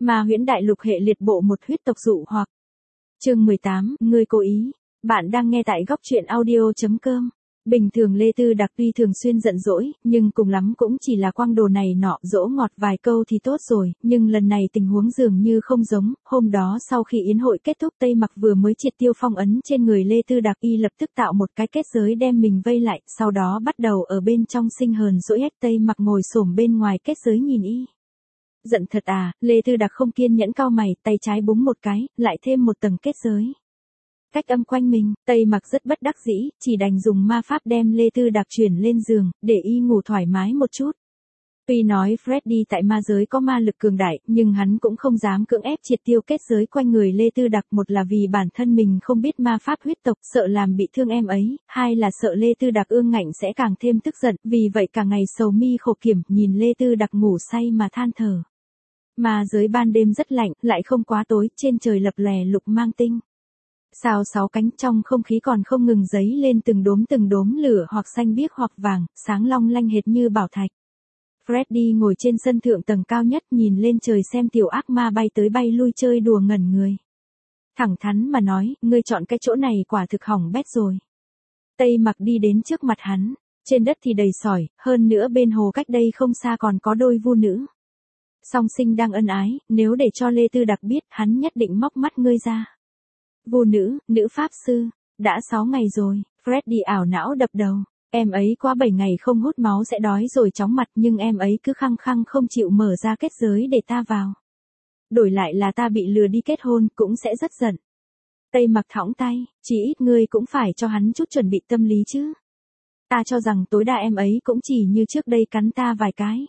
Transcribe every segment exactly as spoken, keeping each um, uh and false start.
Ma huyễn đại lục hệ liệt bộ một huyết tộc dụ hoặc. Chương mười tám, ngươi cố ý. Bạn đang nghe tại góc truyện audio chấm com. Bình thường Lê Tư Đặc tuy thường xuyên giận dỗi, nhưng cùng lắm cũng chỉ là quăng đồ này nọ, dỗ ngọt vài câu thì tốt rồi, nhưng lần này tình huống dường như không giống. Hôm đó sau khi yến hội kết thúc, Tây Mặc vừa mới triệt tiêu phong ấn trên người Lê Tư Đặc, y lập tức tạo một cái kết giới đem mình vây lại, sau đó bắt đầu ở bên trong sinh hờn dỗi ép. Tây Mặc ngồi xổm bên ngoài kết giới nhìn y. Giận thật à? Lê Tư Đặc không kiên nhẫn cau mày, tay trái búng một cái, lại thêm một tầng kết giới. Cách âm quanh mình, Tây Mặc rất bất đắc dĩ, chỉ đành dùng ma pháp đem Lê Tư Đặc chuyển lên giường, để y ngủ thoải mái một chút. Tuy nói Freddy tại ma giới có ma lực cường đại, nhưng hắn cũng không dám cưỡng ép triệt tiêu kết giới quanh người Lê Tư Đặc, một là vì bản thân mình không biết ma pháp huyết tộc, sợ làm bị thương em ấy, hai là sợ Lê Tư Đặc ương ngạnh sẽ càng thêm tức giận, vì vậy cả ngày sầu mi khổ kiểm, nhìn Lê Tư Đặc ngủ say mà than thở. Ma giới ban đêm rất lạnh, lại không quá tối, trên trời lập lòe lục mang tinh. Sao sáu cánh, trong không khí còn không ngừng dấy lên từng đốm từng đốm lửa, hoặc xanh biếc hoặc vàng, sáng long lanh hệt như bảo thạch. Freddy ngồi trên sân thượng tầng cao nhất, nhìn lên trời xem tiểu ác ma bay tới bay lui chơi đùa ngẩn người. Thẳng thắn mà nói, ngươi chọn cái chỗ này quả thực hỏng bét rồi. Tây Mặc đi đến trước mặt hắn, trên đất thì đầy sỏi, hơn nữa bên hồ cách đây không xa còn có đôi vu nữ. Song sinh đang ân ái, nếu để cho Lê Tư Đặc biết, hắn nhất định móc mắt ngươi ra. Vu nữ, nữ pháp sư, đã sáu ngày rồi. Freddy ảo não đập đầu, em ấy qua bảy ngày không hút máu sẽ đói rồi chóng mặt, nhưng em ấy cứ khăng khăng không chịu mở ra kết giới để ta vào. Đổi lại là ta bị lừa đi kết hôn, cũng sẽ rất giận. Tây Mặc thõng tay, chỉ ít ngươi cũng phải cho hắn chút chuẩn bị tâm lý chứ. Ta cho rằng tối đa em ấy cũng chỉ như trước đây cắn ta vài cái.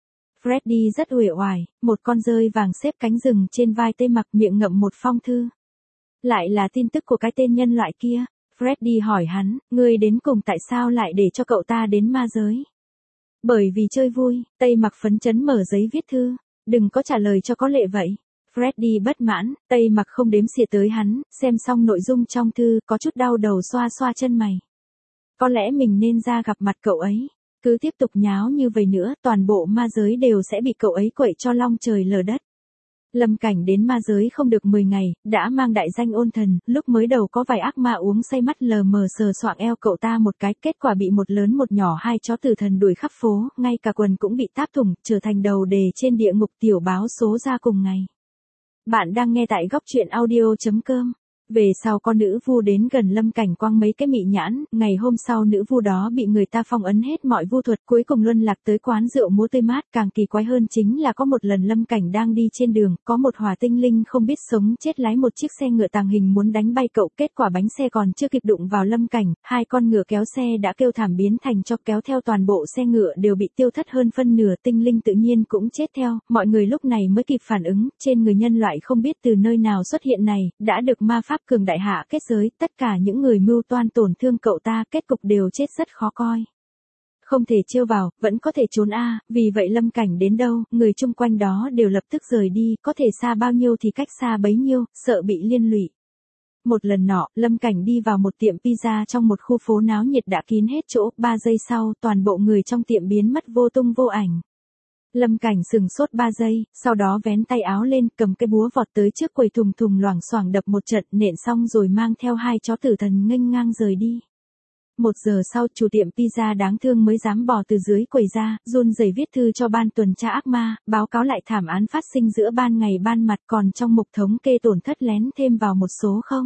Freddy rất uể oải, một con dơi vàng xếp cánh rừng trên vai Tây Mặc, miệng ngậm một phong thư. Lại là tin tức của cái tên nhân loại kia. Freddy hỏi hắn, ngươi đến cùng tại sao lại để cho cậu ta đến ma giới? Bởi vì chơi vui. Tây Mặc phấn chấn mở giấy viết thư. Đừng có trả lời cho có lệ vậy. Freddy bất mãn, Tây Mặc không đếm xỉa tới hắn, xem xong nội dung trong thư, có chút đau đầu xoa xoa chân mày. Có lẽ mình nên ra gặp mặt cậu ấy. Cứ tiếp tục nháo như vậy nữa, toàn bộ ma giới đều sẽ bị cậu ấy quậy cho long trời lở đất. Lâm Cảnh đến ma giới không được mười ngày, đã mang đại danh ôn thần, lúc mới đầu có vài ác ma uống say mắt lờ mờ sờ soạng eo cậu ta một cái, kết quả bị một lớn một nhỏ hai chó tử thần đuổi khắp phố, ngay cả quần cũng bị táp thủng, trở thành đầu đề trên địa ngục, tiểu báo số ra cùng ngày. Bạn đang nghe tại góc truyện audio chấm com. Về sau con nữ vu đến gần Lâm Cảnh quăng mấy cái mị nhãn, ngày hôm sau nữ vu đó bị người ta phong ấn hết mọi vu thuật, cuối cùng luân lạc tới quán rượu múa tươi mát. Càng kỳ quái hơn chính là có một lần Lâm Cảnh đang đi trên đường, có một hỏa tinh linh không biết sống chết lái một chiếc xe ngựa tàng hình muốn đánh bay cậu, kết quả bánh xe còn chưa kịp đụng vào Lâm Cảnh, hai con ngựa kéo xe đã kêu thảm biến thành cho, kéo theo toàn bộ xe ngựa đều bị tiêu thất hơn phân nửa, tinh linh tự nhiên cũng chết theo. Mọi người lúc này mới kịp phản ứng, trên người nhân loại không biết từ nơi nào xuất hiện này, đã được ma pháp cường đại hạ kết giới, tất cả những người mưu toan tổn thương cậu ta, kết cục đều chết rất khó coi. Không thể trêu vào, vẫn có thể trốn a, vì vậy Lâm Cảnh đến đâu, người chung quanh đó đều lập tức rời đi, có thể xa bao nhiêu thì cách xa bấy nhiêu, sợ bị liên lụy. Một lần nọ, Lâm Cảnh đi vào một tiệm pizza trong một khu phố náo nhiệt đã kín hết chỗ, ba giây sau, toàn bộ người trong tiệm biến mất vô tung vô ảnh. Lâm Cảnh sừng sốt ba giây, sau đó vén tay áo lên, cầm cái búa vọt tới trước quầy, thùng thùng loảng xoảng đập một trận, nện xong rồi mang theo hai chó tử thần nghênh ngang rời đi. Một giờ sau, chủ tiệm pizza đáng thương mới dám bò từ dưới quầy ra, run rẩy viết thư cho ban tuần tra ác ma, báo cáo lại thảm án phát sinh giữa ban ngày ban mặt, còn trong mục thống kê tổn thất lén thêm vào một số không.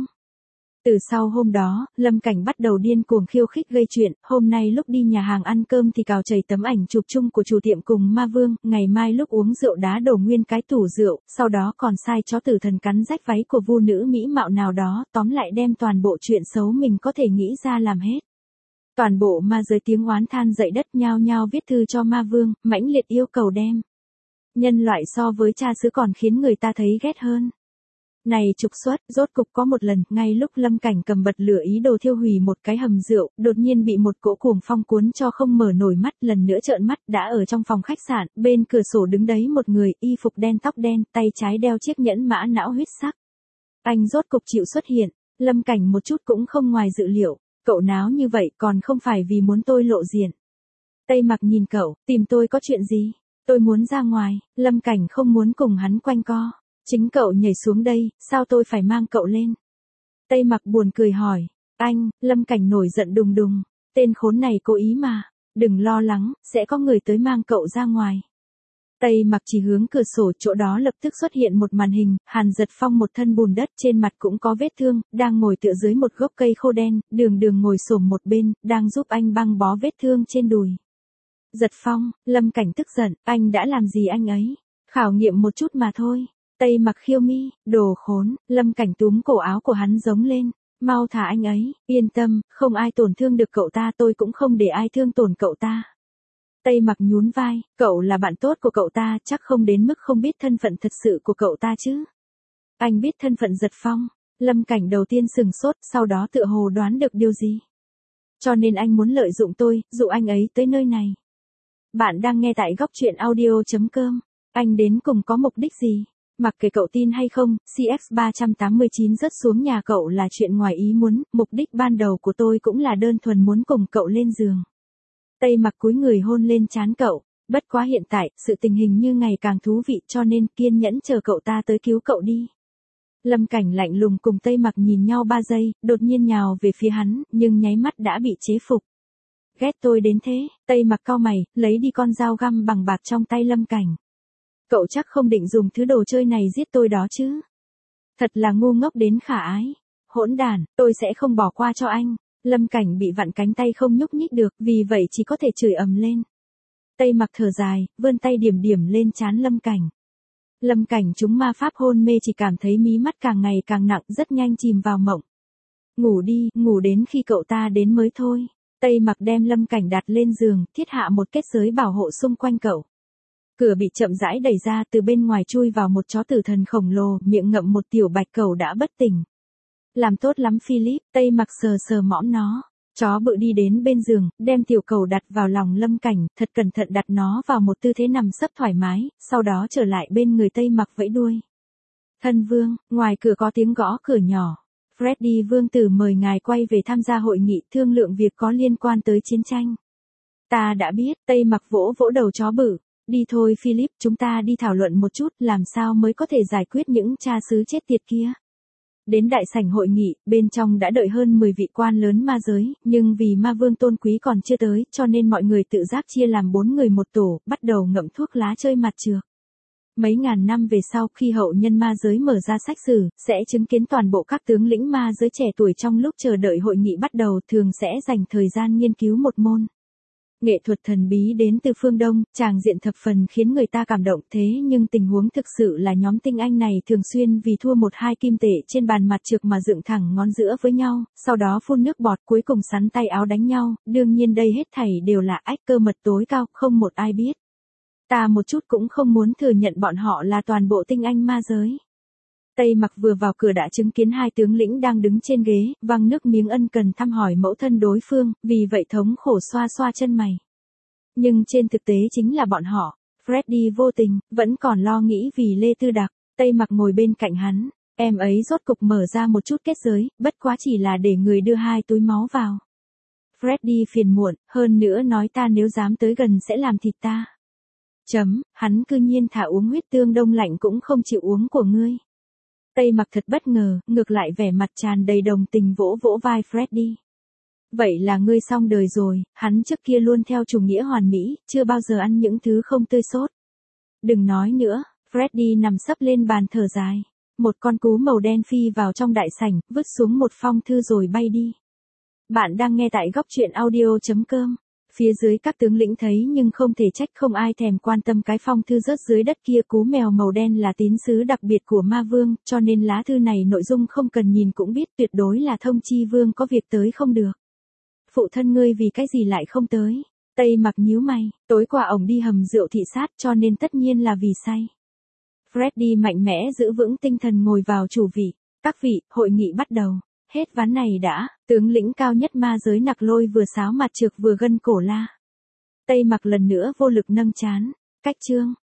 Từ sau hôm đó, Lâm Cảnh bắt đầu điên cuồng khiêu khích gây chuyện, hôm nay lúc đi nhà hàng ăn cơm thì cào chảy tấm ảnh chụp chung của chủ tiệm cùng ma vương, ngày mai lúc uống rượu đá đổ nguyên cái tủ rượu, sau đó còn sai chó tử thần cắn rách váy của vu nữ mỹ mạo nào đó, tóm lại đem toàn bộ chuyện xấu mình có thể nghĩ ra làm hết. Toàn bộ ma giới tiếng oán than dậy đất, nhao nhao viết thư cho ma vương, mãnh liệt yêu cầu đem nhân loại so với cha xứ còn khiến người ta thấy ghét hơn. Này trục xuất, rốt cục có một lần, ngay lúc Lâm Cảnh cầm bật lửa ý đồ thiêu hủy một cái hầm rượu, đột nhiên bị một cỗ cuồng phong cuốn cho không mở nổi mắt, lần nữa trợn mắt, đã ở trong phòng khách sạn, bên cửa sổ đứng đấy một người, y phục đen tóc đen, tay trái đeo chiếc nhẫn mã não huyết sắc. Anh rốt cục chịu xuất hiện, Lâm Cảnh một chút cũng không ngoài dự liệu, cậu náo như vậy còn không phải vì muốn tôi lộ diện. Tây Mặc nhìn cậu, tìm tôi có chuyện gì? Tôi muốn ra ngoài, Lâm Cảnh không muốn cùng hắn quanh co. Chính cậu nhảy xuống đây, sao tôi phải mang cậu lên? Tây Mặc buồn cười hỏi. Anh, Lâm Cảnh nổi giận đùng đùng. Tên khốn này cố ý mà. Đừng lo lắng, sẽ có người tới mang cậu ra ngoài. Tây Mặc chỉ hướng cửa sổ, chỗ đó lập tức xuất hiện một màn hình, Hàn Giật Phong một thân bùn đất, trên mặt cũng có vết thương, đang ngồi tựa dưới một gốc cây khô đen, Đường Đường ngồi xổm một bên, đang giúp anh băng bó vết thương trên đùi. Giật Phong, Lâm Cảnh tức giận, anh đã làm gì anh ấy? Khảo nghiệm một chút mà thôi. Tây Mặc khiêu mi, đồ khốn, Lâm Cảnh túm cổ áo của hắn giống lên. Mau thả anh ấy, yên tâm, không ai tổn thương được cậu ta, tôi cũng không để ai thương tổn cậu ta. Tây Mặc nhún vai, cậu là bạn tốt của cậu ta, chắc không đến mức không biết thân phận thật sự của cậu ta chứ. Anh biết thân phận Giật Phong. Lâm Cảnh đầu tiên sừng sốt, sau đó tựa hồ đoán được điều gì. Cho nên anh muốn lợi dụng tôi, dụ anh ấy tới nơi này. Bạn đang nghe tại góc truyện audio chấm com. Anh đến cùng có mục đích gì? Mặc kệ cậu tin hay không, C X ba tám chín rớt xuống nhà cậu là chuyện ngoài ý muốn, mục đích ban đầu của tôi cũng là đơn thuần muốn cùng cậu lên giường. Tây Mặc cúi người hôn lên trán cậu, bất quá hiện tại, sự tình hình như ngày càng thú vị cho nên kiên nhẫn chờ cậu ta tới cứu cậu đi. Lâm Cảnh lạnh lùng cùng Tây Mặc nhìn nhau ba giây, đột nhiên nhào về phía hắn, nhưng nháy mắt đã bị chế phục. Ghét tôi đến thế, Tây Mặc cau mày, lấy đi con dao găm bằng bạc trong tay Lâm Cảnh. Cậu chắc không định dùng thứ đồ chơi này giết tôi đó chứ. Thật là ngu ngốc đến khả ái. Hỗn đản, tôi sẽ không bỏ qua cho anh. Lâm Cảnh bị vặn cánh tay không nhúc nhích được, vì vậy chỉ có thể chửi ầm lên. Tây Mặc thở dài, vươn tay điểm điểm lên trán Lâm Cảnh. Lâm Cảnh chúng ma pháp hôn mê chỉ cảm thấy mí mắt càng ngày càng nặng, rất nhanh chìm vào mộng. Ngủ đi, ngủ đến khi cậu ta đến mới thôi. Tây Mặc đem Lâm Cảnh đặt lên giường, thiết hạ một kết giới bảo hộ xung quanh cậu. Cửa bị chậm rãi đẩy ra, từ bên ngoài chui vào một chó tử thần khổng lồ, miệng ngậm một tiểu bạch cầu đã bất tỉnh. Làm tốt lắm Philip, Tây Mặc sờ sờ mõm nó. Chó bự đi đến bên giường, đem tiểu cầu đặt vào lòng Lâm Cảnh, thật cẩn thận đặt nó vào một tư thế nằm sấp thoải mái, sau đó trở lại bên người Tây Mặc vẫy đuôi. Thân vương, ngoài cửa có tiếng gõ cửa nhỏ. Freddy vương tử mời ngài quay về tham gia hội nghị thương lượng việc có liên quan tới chiến tranh. Ta đã biết, Tây Mặc vỗ vỗ đầu chó bự. Đi thôi Philip, chúng ta đi thảo luận một chút, làm sao mới có thể giải quyết những cha xứ chết tiệt kia. Đến đại sảnh hội nghị, bên trong đã đợi hơn mười vị quan lớn ma giới, nhưng vì ma vương tôn quý còn chưa tới, cho nên mọi người tự giác chia làm bốn người một tổ, bắt đầu ngậm thuốc lá chơi mặt trược. Mấy ngàn năm về sau, khi hậu nhân ma giới mở ra sách sử, sẽ chứng kiến toàn bộ các tướng lĩnh ma giới trẻ tuổi trong lúc chờ đợi hội nghị bắt đầu, thường sẽ dành thời gian nghiên cứu một môn nghệ thuật thần bí đến từ phương Đông, tràng diện thập phần khiến người ta cảm động, thế nhưng tình huống thực sự là nhóm tinh anh này thường xuyên vì thua một hai kim tệ trên bàn mặt trược mà dựng thẳng ngón giữa với nhau, sau đó phun nước bọt, cuối cùng sắn tay áo đánh nhau, đương nhiên đây hết thảy đều là ách cơ mật tối cao, không một ai biết. Ta một chút cũng không muốn thừa nhận bọn họ là toàn bộ tinh anh ma giới. Tây Mặc vừa vào cửa đã chứng kiến hai tướng lĩnh đang đứng trên ghế, văng nước miếng ân cần thăm hỏi mẫu thân đối phương, vì vậy thống khổ xoa xoa chân mày. Nhưng trên thực tế chính là bọn họ, Freddy vô tình, vẫn còn lo nghĩ vì Lê Tư Đặc. Tây Mặc ngồi bên cạnh hắn, em ấy rốt cục mở ra một chút kết giới, bất quá chỉ là để người đưa hai túi máu vào. Freddy phiền muộn, hơn nữa nói ta nếu dám tới gần sẽ làm thịt ta. Chấm, hắn cư nhiên thả uống huyết tương đông lạnh cũng không chịu uống của ngươi. Tây Mặc thật bất ngờ, ngược lại vẻ mặt tràn đầy đồng tình vỗ vỗ vai Freddy. Vậy là ngươi xong đời rồi, hắn trước kia luôn theo chủ nghĩa hoàn mỹ, chưa bao giờ ăn những thứ không tươi sốt. Đừng nói nữa, Freddy nằm sấp lên bàn thở dài. Một con cú màu đen phi vào trong đại sảnh, vứt xuống một phong thư rồi bay đi. Bạn đang nghe tại góc truyện audio chấm com. Phía dưới các tướng lĩnh thấy nhưng không thể trách, không ai thèm quan tâm cái phong thư rớt dưới đất kia. Cú mèo màu đen là tín sứ đặc biệt của ma vương, cho nên lá thư này nội dung không cần nhìn cũng biết tuyệt đối là thông chi vương có việc tới không được. Phụ thân ngươi vì cái gì lại không tới? Tây Mặc nhíu mày, tối qua ổng đi hầm rượu thị sát cho nên tất nhiên là vì say. Freddy mạnh mẽ giữ vững tinh thần ngồi vào chủ vị. Các vị, hội nghị bắt đầu. Hết ván này đã, tướng lĩnh cao nhất ma giới Nặc Lôi vừa sáo mặt trược vừa gân cổ la. Tây Mặc lần nữa vô lực nâng trán. Cách chương.